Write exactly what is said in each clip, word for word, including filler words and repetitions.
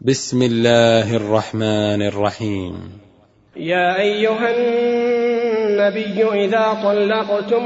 بسم الله الرحمن الرحيم. يا أيها النبي إذا طلقتم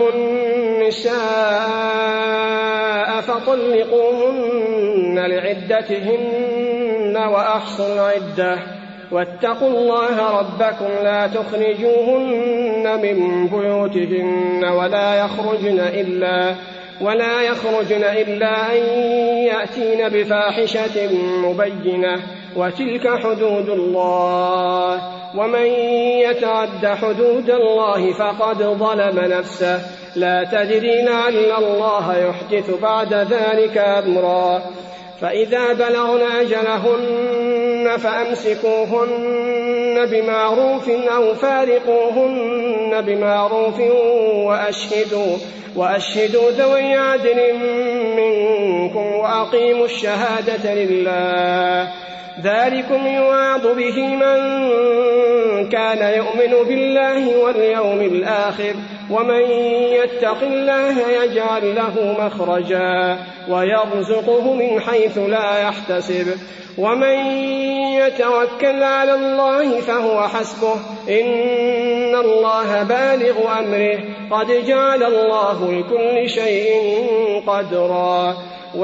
النساء فطلقوهن لعدتهن وأحصوا العدة واتقوا الله ربكم لا تخرجوهن من بيوتهن ولا يخرجن إلا ولا يخرجن إلا أن يأتين بفاحشة مبينة وتلك حدود الله ومن يتعد حدود الله فقد ظلم نفسه لا تدري لعل الله يحدث بعد ذلك أمرا فإذا بلغن أجلهن فأمسكوهن بمعروف أو فارقوهن بمعروف وأشهدوا, وأشهدوا ذوي عدل منكم وأقيموا الشهادة لله ذلكم يوعظ به من كان يؤمن بالله واليوم الآخر ومن يتق الله يجعل له مخرجا ويرزقه من حيث لا يحتسب ومن يتوكل على الله فهو حسبه إن الله بالغ أمره قد جعل الله لكل شيء قدرا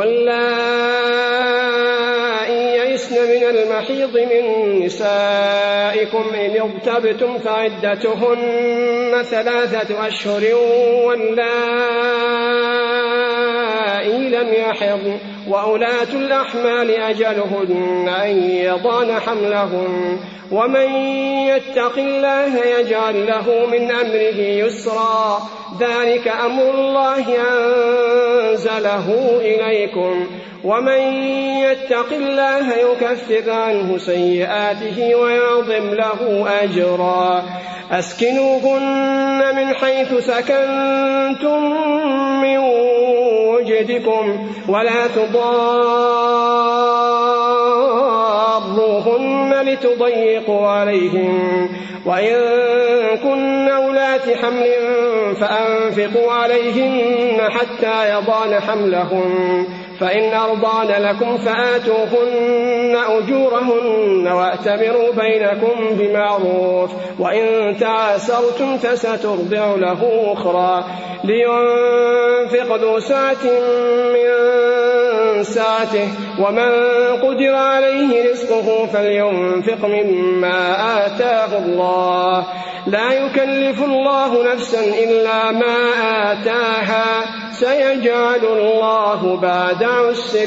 واللائي يئسن من المحيض من نسائكم إن ارتبتم فعدتهن ثلاثة أشهر واللائي لم يحضن وأولاة الأحمال أجلهن أن يضعن حملهن ومن يتق الله يجعل له من أمره يسرا ذلك أمر الله أنزله إليكم ومن يتق الله يكفر عنه سيئاته ويعظم له أجرا أسكنوهن من حيث سكنتم من وجدكم ولا تضاروهن لتضيقوا عليهم وإن كن أولات حمل فأنفقوا عليهن حتى يضعن حملهن فإن أرضعن لكم فآتوهن أجورهن وأتمروا بينكم بمعروف وإن تعاسرتم فسترضع له أخرى لينفق ذو سعة من سعته ومن قدر عليه رزقه فلينفق مما آتاه الله لا يكلف الله نفسا إلا ما آتاها سيجعل الله بعد عسر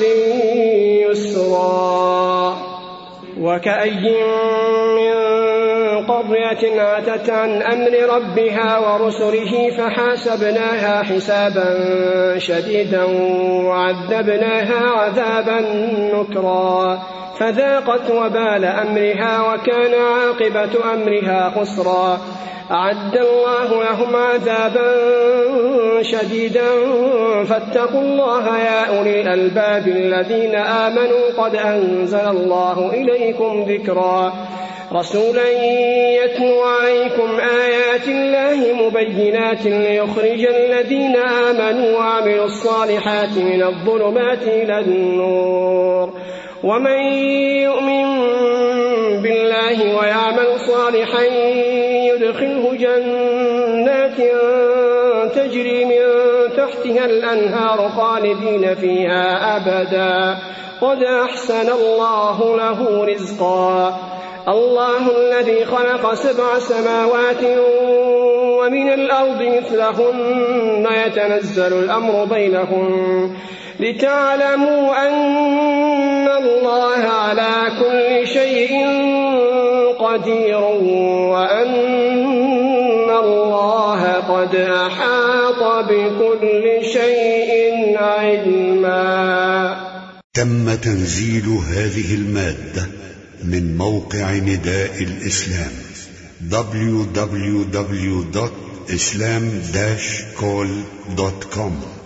يسرا وكأي من قرية عتت عن أمر ربها ورسله فحاسبناها حسابا شديدا وعذبناها عذابا نكرا فذاقت وبال أمرها وكان عاقبة أمرها خسرا أعد الله لهم عذابا شديدا فاتقوا الله يا أولي الألباب الذين آمنوا قد أنزل الله إليكم ذكرا رسولا يتلو عليكم آيات الله مبينات ليخرج الذين آمنوا وعملوا الصالحات من الظلمات إلى النور ومن يؤمن بالله ويعمل صالحا يدخله جنات تجري من تحتها الأنهار خالدين فيها أبدا قد أحسن الله له رزقا الله الذي خلق سبع سماوات ومن الأرض مثلهن يتنزل الأمر بينهن لتعلموا أن الله على كل شيء قدير وأن الله قد أحاط بكل شيء علما. تم تنزيل هذه المادة من موقع نداء الإسلام دبليو دبليو دبليو دوت إسلام داش كول دوت كوم.